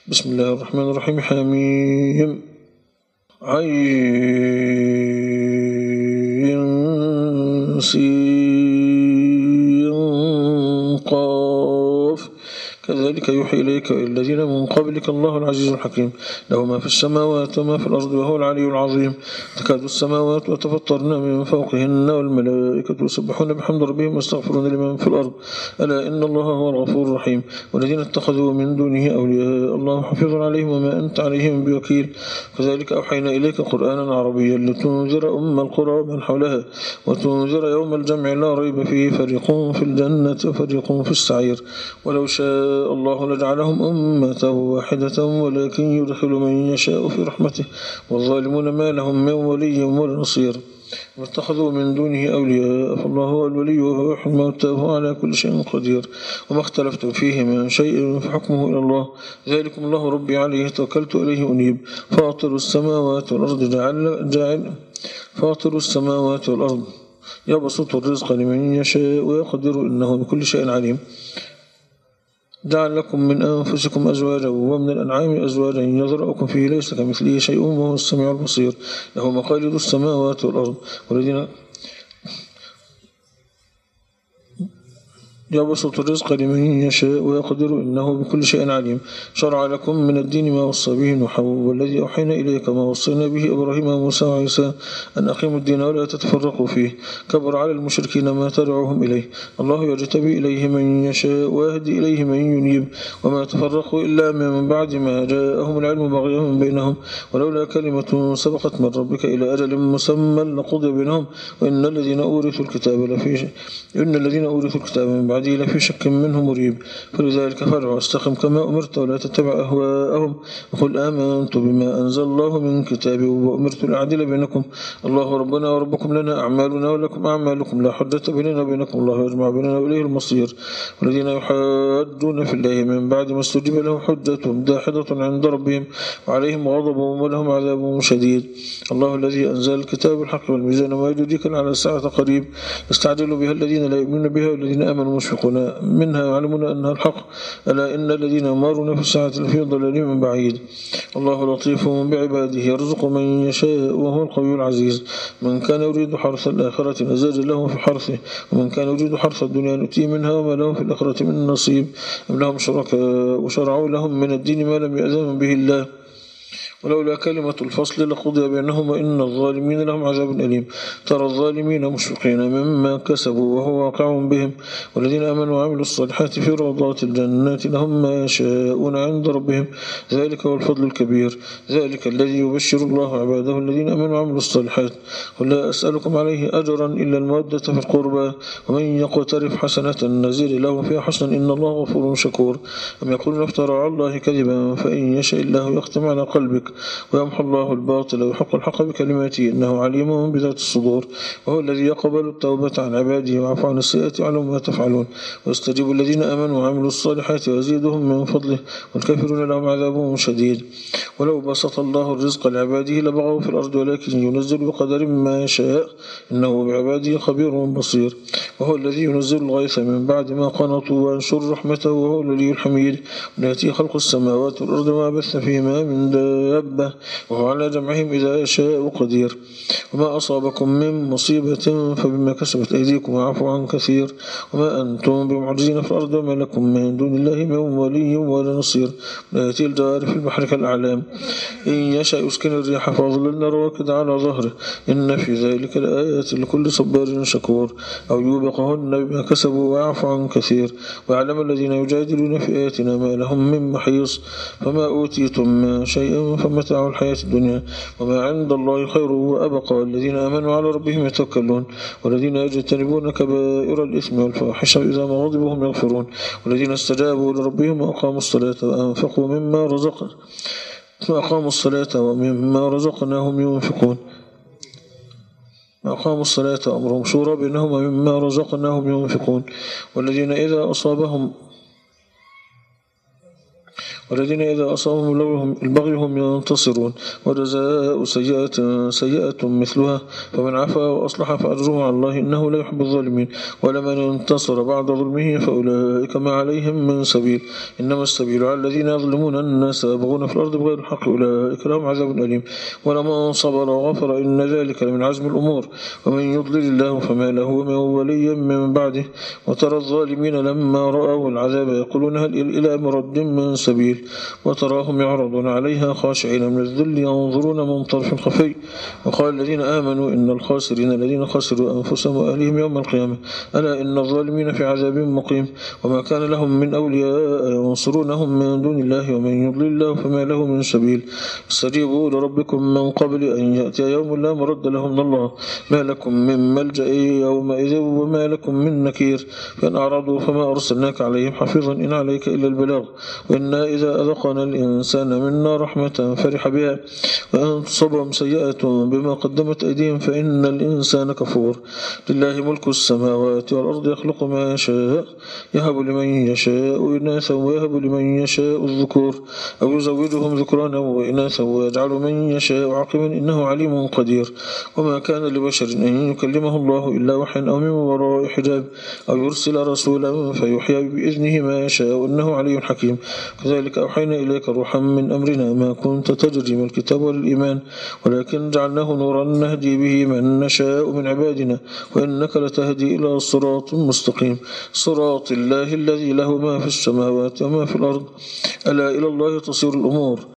بسم الله الرحمن الرحيم. حميم عين سين قاف كذلك يوحي إليك الذين من قبلك الله العزيز الحكيم له ما في السماوات وما في الأرض وهو العلي العظيم. تكاد السماوات وتفطرن من فوقهن والملائكة يسبحون بحمد ربهم واستغفرون لمن في الأرض ألا إن الله هو الغفور الرحيم. والذين اتخذوا من دونه أولياء الله حفيظ عليهم وما أنت عليهم بوكيل. كذلك أوحينا إليك قرآنا عربيا لتنذر أم القرى ومن حولها وتنذر يوم الجمع لا ريب فيه فريق في الجنة وفريق في السعير. ولو شاء الله لجعلهم أمة واحدة ولكن يدخل من يشاء في رحمته والظالمون ما لهم من ولي ولا نصير. واتخذوا من دونه أولياء فالله هو الولي وهو يحيي الموتى وهو على كل شيء قدير. وما اختلفتم فيه من شيء فحكمه إلى الله ذلكم الله ربي عليه توكلت إليه أنيب. فاطر السماوات والأرض فاطر السماوات والأرض يبسط الرزق لمن يشاء ويقدر إنه بكل شيء عليم. جعل لكم من أنفسكم أزواجا ومن الأنعام أزواجا يذرأكم فيه ليس كمثله شيء وهو السميع البصير. له مقاليد السماوات والأرض والذين يبسط الرزق لمن يشاء ويقدر إنه بكل شيء عليم. شرع لكم من الدين ما وصى به نوحا والذي أوحينا إليك ما وصينا به إبراهيم وموسى وعيسى أن أقيموا الدين ولا تتفرقوا فيه كبر على المشركين ما تدعوهم إليه. الله يجتبي إليه من يشاء ويهدي إليه من ينيب وما تفرقوا إلا من بعد ما جاءهم العلم بغيا بينهم ولولا كلمة سبقت من ربك إلى أجل مسمى لقضي بينهم وإن الذين أورثوا الكتاب من بعد لفي شك منه مريب. فلذلك فادع واستقم كما أمرت ولا تتبع أهواءهم وقل آمنت بما أنزل الله من كتاب وأمرت لأعدل بينكم الله ربنا وربكم لنا أعمالنا ولكم أعمالكم لا حجة بيننا وبينكم الله يجمع بيننا وإليه المصير. والذين يحاجون في الله من بعد ما استجيب له حجتهم داحضة عند ربهم وعليهم غضب ولهم عذاب شديد. الله الذي أنزل الكتاب الحق والميزان وما يدريك على الساعة قريب يستعجل بها الذين لا يؤمنون بها والذين آمنوا مشفقون منها يعلمون أنها الحق ألا إن الذين يمارون في الساعة لفي ضلال بعيد. الله لطيف بعباده يرزق من يشاء وهو القوي العزيز. من كان يريد حرث الآخرة نزل له في حرثه ومن كان يريد حرث الدنيا نؤتيه منها وما له في الآخرة من نصيب. أم لهم شركاء وشرعوا لهم من الدين ما لم يأذن به الله ولولا كلمة الفصل لقضي بينهم وإن الظالمين لهم عذاب أليم. ترى الظالمين مشفقين مما كسبوا وهو واقع بهم والذين آمنوا وعملوا الصالحات في روضات الجنات لهم ما يشاءون عند ربهم ذلك هو الفضل الكبير. ذلك الذي يبشر الله عباده الذين آمنوا وعملوا الصالحات قل لا أسألكم عليه أجرا إلا المودة في القربى ومن يقترف حسنة نزل له فيها حسنا إن الله غفور شكور. أم يقولون افترى على الله كذبا فإن يشاء الله يختم على قلبك ويمحو الله الباطل ويحق الحق بكلماته إنه عليم بذات الصدور. وهو الذي يقبل التوبة عن عباده ويعفو عن السيئات يعلم ما تفعلون ويستجيب الذين آمنوا وعملوا الصالحات ويزيدهم من فضله والكافرون لهم عذاب شديد. ولو بسط الله الرزق لعباده لبغوا في الأرض ولكن ينزل بقدر ما يشاء إنه بعباده خبير بصير. وهو الذي ينزل الغيث من بعد ما قنطوا وينشر رحمته وهو الولي الحميد وليأتي خلق السماوات والأرض وما بث فيهما من دابة وهو على جمعهم إذا يشاء قدير. وما أصابكم من مصيبة فبما كسبت أيديكم وعفو عن كثير وما أنتم بمعجزين في الأرض وما لكم من دون الله من ولي ولا نصير. لا يأتي الجوار في البحر كالأعلام إن يشاء يسكن الريح فأظللن رواكد على ظهره إن في ذلك لآيات لكل صبار شكور. أو يوبقهن بما كسبوا ويعفو عن كثير ويعلم الذين يجادلون في آياتنا ما لهم من محيص. فما أوتيتم من شيء فمتاع الحياة الدنيا وما عند الله خير وأبقى والذين آمنوا على ربهم يتوكلون والذين يجتنبون كبائر الإثم والفاحشة إذا ما غضبوا هم يغفرون والذين استجابوا لربهم وأقاموا الصلاة وأنفقوا ومما رزقناهم ينفقون أقاموا الصلاة وأمرهم شورى بينهم ومما رزقناهم ينفقون. والذين إذا والذين إذا أصابهم البغي هم ينتصرون وجزاء سيئة مثلها فمن عفا وأصلح فأجره على الله إنه لا يحب الظالمين ولمن انتصر بعد ظلمه فأولئك ما عليهم من سبيل إنما السبيل على الذين يظلمون الناس يبغون في الأرض بغير الحق أولئك لهم عذاب أليم ولمن صبر وغفر إن ذلك لمن عزم الأمور ومن يضلل الله فما له من ولي من بعده وترى الظالمين لما رأوا العذاب يقولون هل إلى مرد من سبيل وتراهم يعرضون عليها خاشعين من الذل ينظرون من طرف خفي وقال الذين آمنوا إن الخاسرين الذين خسروا أنفسهم وأهلهم يوم القيامة ألا إن الظالمين في عذاب مقيم وما كان لهم من أولياء ينصرونهم من دون الله ومن يضلل الله فما له من سبيل استجيبوا لربكم من قبل أن يأتي يوم لا مرد له من الله ما لكم من ملجأ يومئذ وما لكم من نكير فإن أعرضوا فما أرسلناك عليهم حفيظا إن عليك إلا البلاغ وإنا إذا أذقنا الإنسان منا رحمة فرح بها وإن تصبهم سيئة بما قدمت أيديهم فإن الإنسان كفور لله ملك السماوات والأرض يخلق ما يشاء يهب لمن يشاء إناثا ويهب لمن يشاء الذكور أو يزوجهم ذكرانا وإناثا ويجعل من يشاء عاقبا إنه عليم قدير وما كان لبشر أن يكلمه الله إلا وحيا أو من وراء حجاب أو يرسل رسولا فيحيي بإذنه ما يشاء إنه علي حكيم كذلك أوحينا إليك روحا من أمرنا ما كنت تدري ما الكتاب والإيمان ولكن جعلناه نورا نهدي به من نشاء من عبادنا وإنك لتهدي إلى صراط مستقيم صراط الله الذي له ما في السماوات وما في الأرض ألا إلى الله تصير الأمور